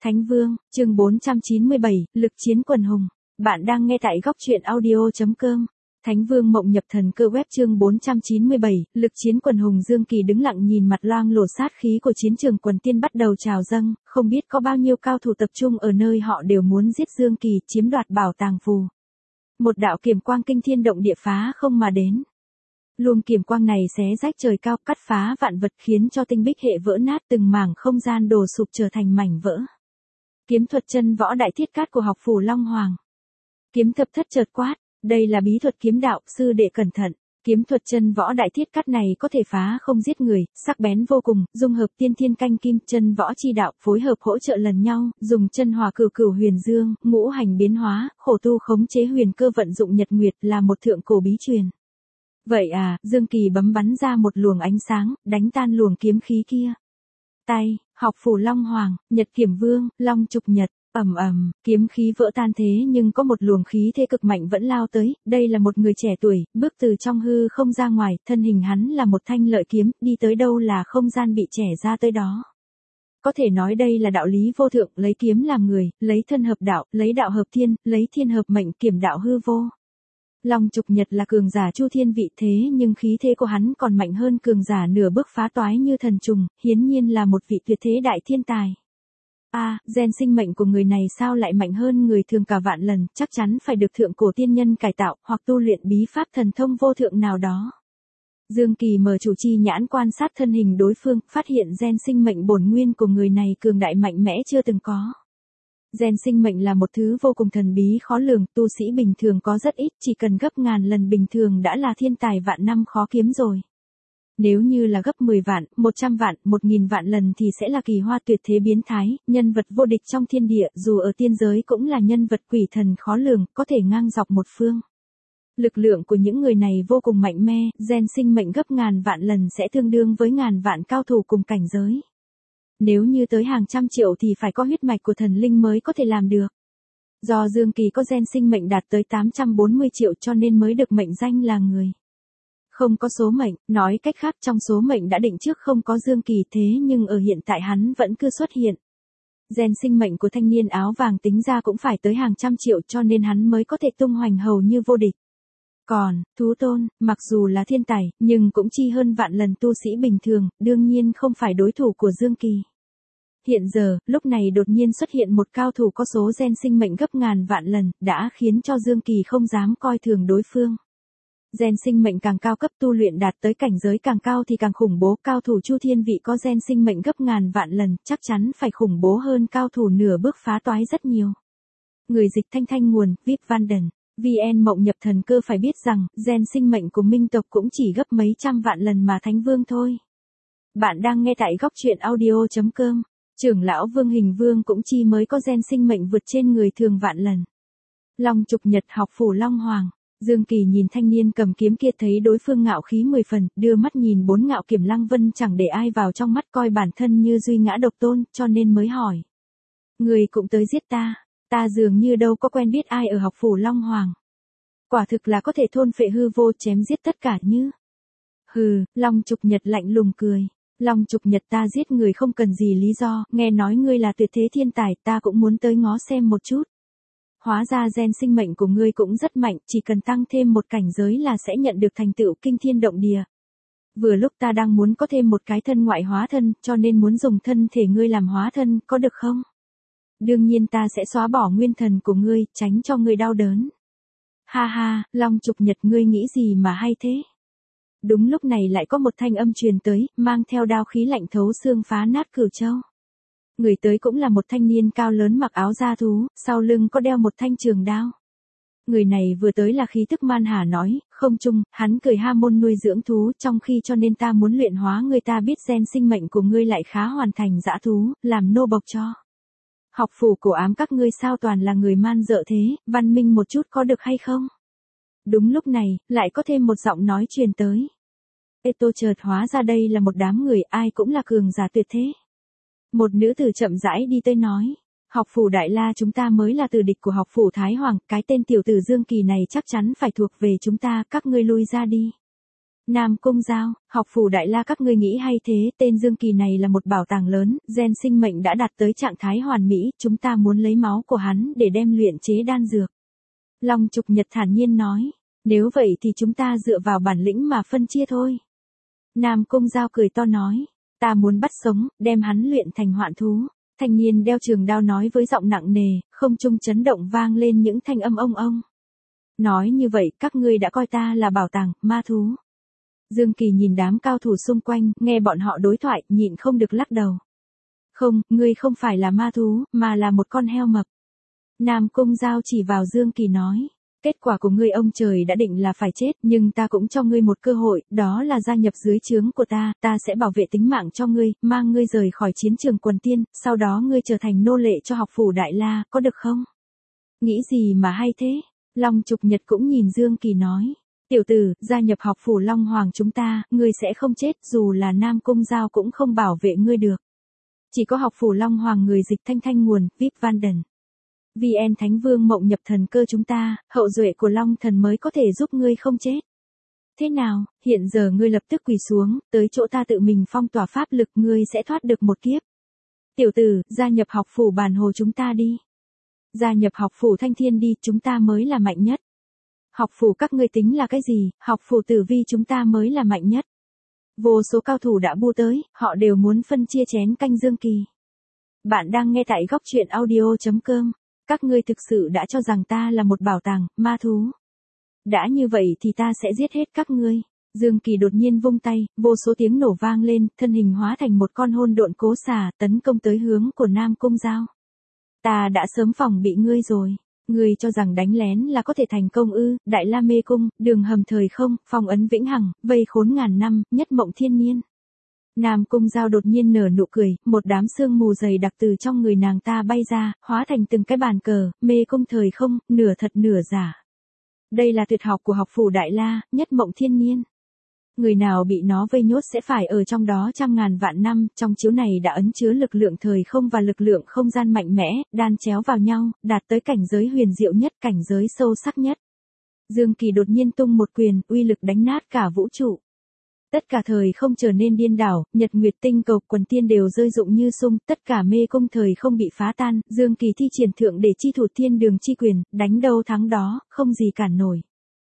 Thánh Vương, chương 497, lực chiến quần hùng. Bạn đang nghe tại góc truyện audio.com. Thánh Vương mộng nhập thần cơ web chương 497, lực chiến quần hùng. Dương Kỳ đứng lặng nhìn mặt loang lổ sát khí của chiến trường quần tiên bắt đầu trào dâng, không biết có bao nhiêu cao thủ tập trung ở nơi họ đều muốn giết Dương Kỳ, chiếm đoạt bảo tàng phù. Một đạo kiếm quang kinh thiên động địa phá không mà đến. Luồng kiếm quang này xé rách trời cao, cắt phá vạn vật, khiến cho tinh bích hệ vỡ nát, từng mảng không gian đổ sụp trở thành mảnh vỡ. Kiếm thuật chân võ đại thiết cát của học phủ Long Hoàng. Kiếm thập thất chợt quát, đây là bí thuật kiếm đạo, sư đệ cẩn thận. Kiếm thuật chân võ đại thiết cát này có thể phá không giết người, sắc bén vô cùng, dung hợp tiên thiên canh kim, chân võ chi đạo, phối hợp hỗ trợ lần nhau, dùng chân hòa cửu cửu huyền dương, ngũ hành biến hóa, khổ tu khống chế huyền cơ, vận dụng nhật nguyệt, là một thượng cổ bí truyền. Vậy à, Dương Kỳ bấm bắn ra một luồng ánh sáng, đánh tan luồng kiếm khí kia. Tay, học phủ Long Hoàng, Nhật Kiểm Vương, Long Trục Nhật, ầm ầm, kiếm khí vỡ tan thế nhưng có một luồng khí thế cực mạnh vẫn lao tới, đây là một người trẻ tuổi, bước từ trong hư không ra ngoài, thân hình hắn là một thanh lợi kiếm, đi tới đâu là không gian bị chẻ ra tới đó. Có thể nói đây là đạo lý vô thượng, lấy kiếm làm người, lấy thân hợp đạo, lấy đạo hợp thiên, lấy thiên hợp mệnh, kiểm đạo hư vô. Long Trục Nhật là cường giả chu thiên vị thế nhưng khí thế của hắn còn mạnh hơn cường giả nửa bước phá toái như thần trùng, hiển nhiên là một vị tuyệt thế đại thiên tài. Gen sinh mệnh của người này sao lại mạnh hơn người thường cả vạn lần, chắc chắn phải được thượng cổ tiên nhân cải tạo, hoặc tu luyện bí pháp thần thông vô thượng nào đó. Dương Kỳ mở chủ chi nhãn quan sát thân hình đối phương, phát hiện gen sinh mệnh bổn nguyên của người này cường đại mạnh mẽ chưa từng có. Gen sinh mệnh là một thứ vô cùng thần bí khó lường, tu sĩ bình thường có rất ít, chỉ cần gấp ngàn lần bình thường đã là thiên tài vạn năm khó kiếm rồi. Nếu như là gấp 10 vạn, 100 vạn, 1000 vạn lần thì sẽ là kỳ hoa tuyệt thế biến thái, nhân vật vô địch trong thiên địa, dù ở tiên giới cũng là nhân vật quỷ thần khó lường, có thể ngang dọc một phương. Lực lượng của những người này vô cùng mạnh mẽ, gen sinh mệnh gấp ngàn vạn lần sẽ tương đương với ngàn vạn cao thủ cùng cảnh giới. Nếu như tới hàng trăm triệu thì phải có huyết mạch của thần linh mới có thể làm được. Do Dương Kỳ có gen sinh mệnh đạt tới 840 triệu cho nên mới được mệnh danh là người không có số mệnh, nói cách khác trong số mệnh đã định trước không có Dương Kỳ, thế nhưng ở hiện tại hắn vẫn cứ xuất hiện. Gen sinh mệnh của thanh niên áo vàng tính ra cũng phải tới hàng trăm triệu cho nên hắn mới có thể tung hoành hầu như vô địch. Còn, Thú Tôn, mặc dù là thiên tài, nhưng cũng chi hơn vạn lần tu sĩ bình thường, đương nhiên không phải đối thủ của Dương Kỳ. Hiện giờ, lúc này đột nhiên xuất hiện một cao thủ có số gen sinh mệnh gấp ngàn vạn lần, đã khiến cho Dương Kỳ không dám coi thường đối phương. Gen sinh mệnh càng cao cấp, tu luyện đạt tới cảnh giới càng cao thì càng khủng bố, cao thủ chu thiên vị có gen sinh mệnh gấp ngàn vạn lần, chắc chắn phải khủng bố hơn cao thủ nửa bước phá toái rất nhiều. Người dịch thanh nguồn, VIP Vanden, VN mộng nhập thần cơ phải biết rằng, gen sinh mệnh của minh tộc cũng chỉ gấp mấy trăm vạn lần mà Thánh Vương thôi. Bạn đang nghe tại góc truyện audio.com. Trưởng lão Vương Hình Vương cũng chi mới có gen sinh mệnh vượt trên người thường vạn lần. Long Trục Nhật, học phủ Long Hoàng. Dương Kỳ nhìn thanh niên cầm kiếm kia thấy đối phương ngạo khí 10 phần, đưa mắt nhìn bốn ngạo kiểm lăng vân chẳng để ai vào trong mắt, coi bản thân như duy ngã độc tôn, cho nên mới hỏi. Người cũng tới giết ta dường như đâu có quen biết ai ở học phủ Long Hoàng. Quả thực là có thể thôn phệ hư vô, chém giết tất cả như. Hừ, Long Trục Nhật lạnh lùng cười. Long Trục Nhật, ta giết người không cần gì lý do, nghe nói ngươi là tuyệt thế thiên tài, ta cũng muốn tới ngó xem một chút. Hóa ra gen sinh mệnh của ngươi cũng rất mạnh, chỉ cần tăng thêm một cảnh giới là sẽ nhận được thành tựu kinh thiên động địa. Vừa lúc ta đang muốn có thêm một cái thân ngoại hóa thân, cho nên muốn dùng thân thể ngươi làm hóa thân, có được không? Đương nhiên ta sẽ xóa bỏ nguyên thần của ngươi, tránh cho ngươi đau đớn. Ha ha, Long Trục Nhật, ngươi nghĩ gì mà hay thế? Đúng lúc này lại có một thanh âm truyền tới, mang theo đao khí lạnh thấu xương phá nát cửu châu. Người tới cũng là một thanh niên cao lớn mặc áo da thú, sau lưng có đeo một thanh trường đao. Người này vừa tới là khí tức man hà nói, không chung, hắn cười ha môn nuôi dưỡng thú, trong khi cho nên ta muốn luyện hóa người, ta biết gen sinh mệnh của ngươi lại khá hoàn thành dã thú, làm nô bộc cho. Học phủ cổ ám các ngươi sao toàn là người man dợ thế, văn minh một chút có được hay không? Đúng lúc này, lại có thêm một giọng nói truyền tới. Chợt hóa ra đây là một đám người, ai cũng là cường giả tuyệt thế. Một nữ tử chậm rãi đi tới nói, học phủ Đại La chúng ta mới là tử địch của học phủ Thái Hoàng, cái tên tiểu tử Dương Kỳ này chắc chắn phải thuộc về chúng ta, các ngươi lui ra đi. Nam Cung Giao, học phủ Đại La các ngươi nghĩ hay thế, tên Dương Kỳ này là một bảo tàng lớn, gen sinh mệnh đã đạt tới trạng thái hoàn mỹ, chúng ta muốn lấy máu của hắn để đem luyện chế đan dược. Long Trục Nhật thản nhiên nói, nếu vậy thì chúng ta dựa vào bản lĩnh mà phân chia thôi. Nam Cung Giao cười to nói, ta muốn bắt sống, đem hắn luyện thành hoạn thú. Thanh niên đeo trường đao nói với giọng nặng nề, không trung chấn động vang lên những thanh âm ông ông. Nói như vậy các ngươi đã coi ta là bảo tàng, ma thú. Dương Kỳ nhìn đám cao thủ xung quanh, nghe bọn họ đối thoại, nhịn không được lắc đầu. Không, ngươi không phải là ma thú, mà là một con heo mập. Nam Cung Giao chỉ vào Dương Kỳ nói, kết quả của ngươi ông trời đã định là phải chết, nhưng ta cũng cho ngươi một cơ hội, đó là gia nhập dưới trướng của ta sẽ bảo vệ tính mạng cho ngươi, mang ngươi rời khỏi chiến trường quần tiên, sau đó ngươi trở thành nô lệ cho học phủ Đại La, có được không? Nghĩ gì mà hay thế? Long Trục Nhật cũng nhìn Dương Kỳ nói, tiểu tử, gia nhập học phủ Long Hoàng chúng ta, ngươi sẽ không chết, dù là Nam Cung Giao cũng không bảo vệ ngươi được. Chỉ có học phủ Long Hoàng người dịch thanh thanh nguồn, VIP Vanden. VN Thánh Vương Mộng Nhập Thần Cơ chúng ta, hậu duệ của Long Thần mới có thể giúp ngươi không chết. Thế nào, hiện giờ ngươi lập tức quỳ xuống, tới chỗ ta tự mình phong tỏa pháp lực, ngươi sẽ thoát được một kiếp. Tiểu tử, gia nhập học phủ Bản Hồ chúng ta đi. Gia nhập học phủ Thanh Thiên đi, chúng ta mới là mạnh nhất. Học phủ các ngươi tính là cái gì, học phủ Tử Vi chúng ta mới là mạnh nhất. Vô số cao thủ đã bu tới, họ đều muốn phân chia chén canh Dương Kỳ. Bạn đang nghe tại góc truyện audio.com. Các ngươi thực sự đã cho rằng ta là một bảo tàng, ma thú. Đã như vậy thì ta sẽ giết hết các ngươi. Dương Kỳ đột nhiên vung tay, vô số tiếng nổ vang lên, thân hình hóa thành một con hôn độn cố xà, tấn công tới hướng của Nam Cung Giao. Ta đã sớm phòng bị ngươi rồi. Ngươi cho rằng đánh lén là có thể thành công ư? Đại La Mê Cung, đường hầm thời không, phong ấn vĩnh hằng, vây khốn ngàn năm, nhất mộng thiên niên. Nam Cung Giao đột nhiên nở nụ cười, một đám sương mù dày đặc từ trong người nàng ta bay ra, hóa thành từng cái bàn cờ, mê cung thời không, nửa thật nửa giả. Đây là tuyệt học của học phủ Đại La, nhất mộng thiên niên. Người nào bị nó vây nhốt sẽ phải ở trong đó trăm ngàn vạn năm, trong chiếu này đã ẩn chứa lực lượng thời không và lực lượng không gian mạnh mẽ, đan chéo vào nhau, đạt tới cảnh giới huyền diệu nhất, cảnh giới sâu sắc nhất. Dương Kỳ đột nhiên tung một quyền, uy lực đánh nát cả vũ trụ. Tất cả thời không trở nên điên đảo, nhật nguyệt tinh cầu quần tiên đều rơi rụng như sung, tất cả mê cung thời không bị phá tan, Dương Kỳ thi triển thượng để chi thủ thiên đường chi quyền, đánh đâu thắng đó, không gì cản nổi.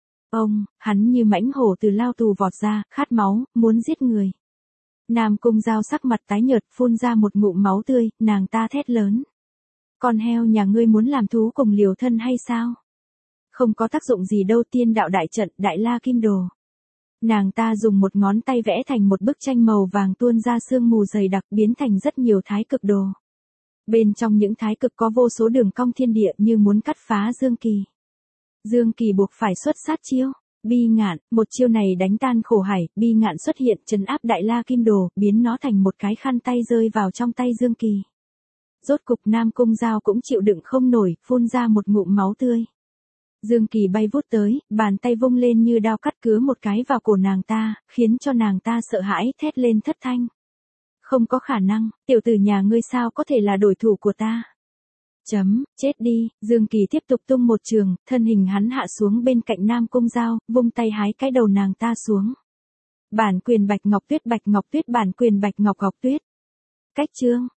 Hắn như mãnh hổ từ lao tù vọt ra, khát máu, muốn giết người. Nam Cung Giao sắc mặt tái nhợt, phun ra một ngụm máu tươi, nàng ta thét lớn. Con heo nhà ngươi muốn làm thú cùng liều thân hay sao? Không có tác dụng gì đâu, tiên đạo đại trận, Đại La Kim Đồ. Nàng ta dùng một ngón tay vẽ thành một bức tranh màu vàng tuôn ra sương mù dày đặc biến thành rất nhiều thái cực đồ. Bên trong những thái cực có vô số đường cong thiên địa như muốn cắt phá Dương Kỳ. Dương Kỳ buộc phải xuất sát chiêu. Bi ngạn, một chiêu này đánh tan khổ hải, bi ngạn xuất hiện trấn áp Đại La Kim Đồ, biến nó thành một cái khăn tay rơi vào trong tay Dương Kỳ. Rốt cục Nam Cung Giao cũng chịu đựng không nổi, phun ra một ngụm máu tươi. Dương Kỳ bay vút tới, bàn tay vung lên như đao cắt cứa một cái vào cổ nàng ta, khiến cho nàng ta sợ hãi thét lên thất thanh. Không có khả năng, tiểu tử nhà ngươi sao có thể là đối thủ của ta? Chết đi, Dương Kỳ tiếp tục tung một trường, thân hình hắn hạ xuống bên cạnh Nam Cung Giao, vung tay hái cái đầu nàng ta xuống. Bản quyền Bạch Ngọc Tuyết bản quyền Bạch Ngọc Tuyết. Cách chương.